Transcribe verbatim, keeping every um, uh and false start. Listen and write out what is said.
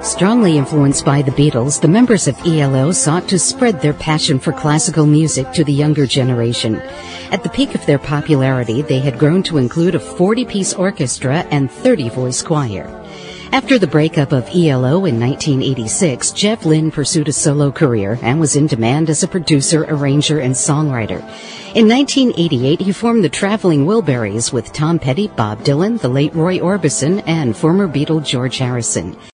Strongly influenced by the Beatles, the members of E L O sought to spread their passion for classical music to the younger generation. At the peak of their popularity, they had grown to include a forty-piece orchestra and thirty-voice choir. After the breakup of E L O in nineteen eighty-six, Jeff Lynne pursued a solo career and was in demand as a producer, arranger, and songwriter. In nineteen eighty-eight, he formed the Traveling Wilburys with Tom Petty, Bob Dylan, the late Roy Orbison, and former Beatle George Harrison.